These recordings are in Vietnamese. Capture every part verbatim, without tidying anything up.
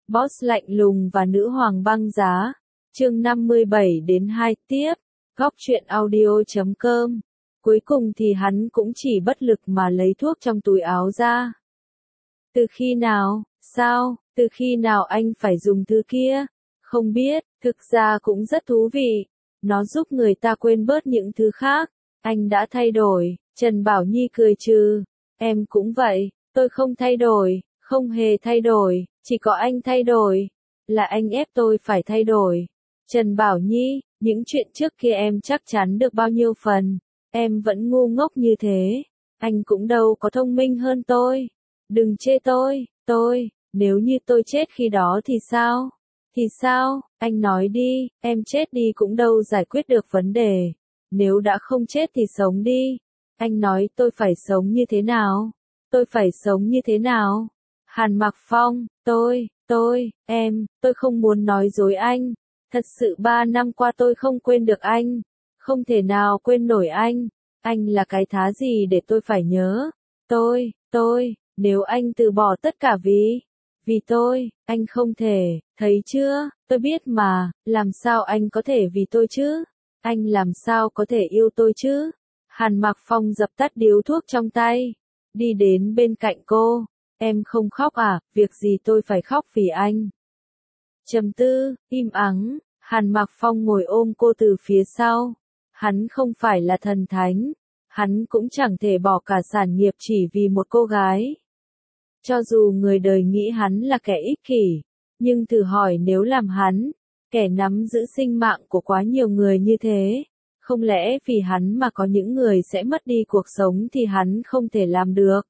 Boss lạnh lùng và nữ hoàng băng giá. Chương năm mươi bảy đến hai tiếp. Góc truyện audio chấm com. Cuối cùng thì hắn cũng chỉ bất lực mà lấy thuốc trong túi áo ra. Từ khi nào, sao, từ khi nào anh phải dùng thứ kia? Không biết, thực ra cũng rất thú vị. Nó giúp người ta quên bớt những thứ khác. Anh đã thay đổi, Trần Bảo Nhi cười trừ. Em cũng vậy, tôi không thay đổi, không hề thay đổi, chỉ có anh thay đổi. Là anh ép tôi phải thay đổi. Trần Bảo Nhi, những chuyện trước kia em chắc chắn được bao nhiêu phần. Em vẫn ngu ngốc như thế. Anh cũng đâu có thông minh hơn tôi. Đừng chê tôi, tôi, nếu như tôi chết khi đó thì sao? Thì sao, anh nói đi, em chết đi cũng đâu giải quyết được vấn đề. Nếu đã không chết thì sống đi. Anh nói tôi phải sống như thế nào? Tôi phải sống như thế nào? Hàn Mặc Phong, tôi, tôi, em, tôi không muốn nói dối anh. Thật sự ba năm qua tôi không quên được anh. Không thể nào quên nổi anh. Anh là cái thá gì để tôi phải nhớ? Tôi, tôi, nếu anh từ bỏ tất cả vì... Vì tôi, anh không thể, thấy chưa, tôi biết mà, làm sao anh có thể vì tôi chứ? Anh làm sao có thể yêu tôi chứ? Hàn Mặc Phong dập tắt điếu thuốc trong tay, đi đến bên cạnh cô. Em không khóc à, việc gì tôi phải khóc vì anh? Trầm tư, im ắng, Hàn Mặc Phong ngồi ôm cô từ phía sau. Hắn không phải là thần thánh, hắn cũng chẳng thể bỏ cả sản nghiệp chỉ vì một cô gái. Cho dù người đời nghĩ hắn là kẻ ích kỷ, nhưng thử hỏi nếu làm hắn, kẻ nắm giữ sinh mạng của quá nhiều người như thế, không lẽ vì hắn mà có những người sẽ mất đi cuộc sống thì hắn không thể làm được.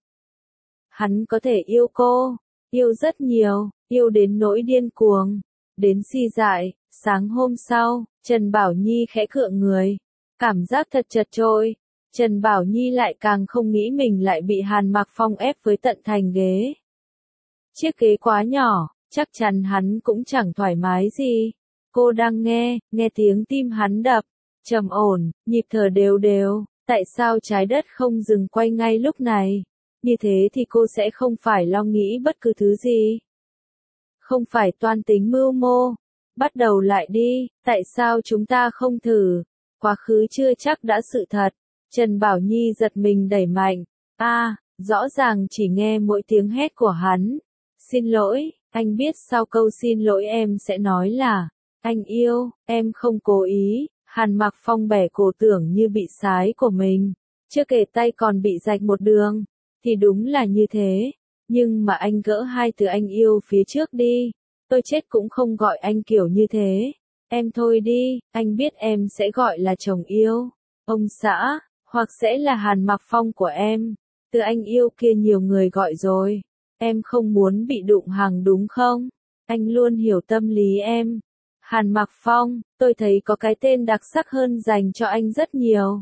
Hắn có thể yêu cô, yêu rất nhiều, yêu đến nỗi điên cuồng, đến si dại. Sáng hôm sau, Trần Bảo Nhi khẽ cựa người, cảm giác thật chật chội. Trần Bảo Nhi lại càng không nghĩ mình lại bị Hàn Mặc Phong ép với tận thành ghế. Chiếc ghế quá nhỏ, chắc chắn hắn cũng chẳng thoải mái gì. Cô đang nghe, nghe tiếng tim hắn đập, trầm ổn, nhịp thở đều đều, tại sao trái đất không dừng quay ngay lúc này? Như thế thì cô sẽ không phải lo nghĩ bất cứ thứ gì. Không phải toan tính mưu mô. Bắt đầu lại đi, tại sao chúng ta không thử? Quá khứ chưa chắc đã sự thật. Trần Bảo Nhi giật mình đẩy mạnh. A, à, rõ ràng chỉ nghe mỗi tiếng hét của hắn. Xin lỗi, anh biết sau câu xin lỗi em sẽ nói là, anh yêu, em không cố ý. Hàn Mặc Phong bẻ cổ tưởng như bị sái của mình. Chưa kể tay còn bị rạch một đường. Thì đúng là như thế. Nhưng mà anh gỡ hai từ anh yêu phía trước đi. Tôi chết cũng không gọi anh kiểu như thế. Em thôi đi, anh biết em sẽ gọi là chồng yêu, ông xã, hoặc sẽ là Hàn Mặc Phong của em. Từ anh yêu kia nhiều người gọi rồi. Em không muốn bị đụng hàng đúng không? Anh luôn hiểu tâm lý em. Hàn Mặc Phong, tôi thấy có cái tên đặc sắc hơn dành cho anh rất nhiều.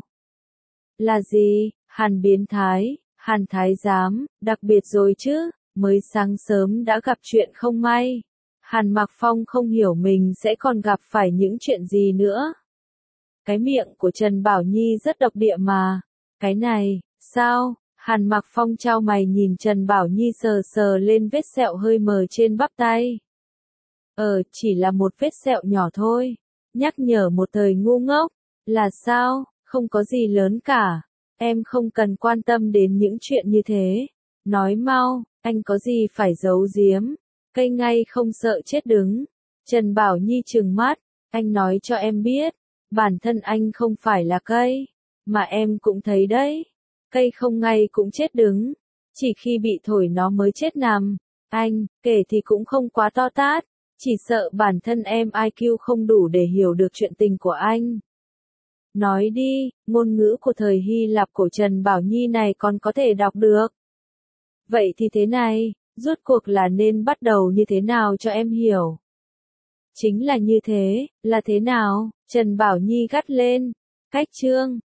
Là gì? Hàn biến thái, Hàn thái giám, đặc biệt rồi chứ, mới sáng sớm đã gặp chuyện không may. Hàn Mặc Phong không hiểu mình sẽ còn gặp phải những chuyện gì nữa. Cái miệng của Trần Bảo Nhi rất độc địa mà. Cái này, sao? Hàn Mặc Phong chau mày nhìn Trần Bảo Nhi sờ sờ lên vết sẹo hơi mờ trên bắp tay. Ờ, chỉ là một vết sẹo nhỏ thôi. Nhắc nhở một thời ngu ngốc. Là sao? Không có gì lớn cả. Em không cần quan tâm đến những chuyện như thế. Nói mau, anh có gì phải giấu giếm? Cây ngay không sợ chết đứng. Trần Bảo Nhi trừng mắt. Anh nói cho em biết. Bản thân anh không phải là cây. Mà em cũng thấy đấy. Cây không ngay cũng chết đứng. Chỉ khi bị thổi nó mới chết nằm. Anh, kể thì cũng không quá to tát. Chỉ sợ bản thân em i kiu không đủ để hiểu được chuyện tình của anh. Nói đi, ngôn ngữ của thời Hy Lạp của Trần Bảo Nhi này còn có thể đọc được. Vậy thì thế này, rốt cuộc là nên bắt đầu như thế nào cho em hiểu? Chính là như thế, là thế nào? Trần Bảo Nhi gắt lên. Cách chương,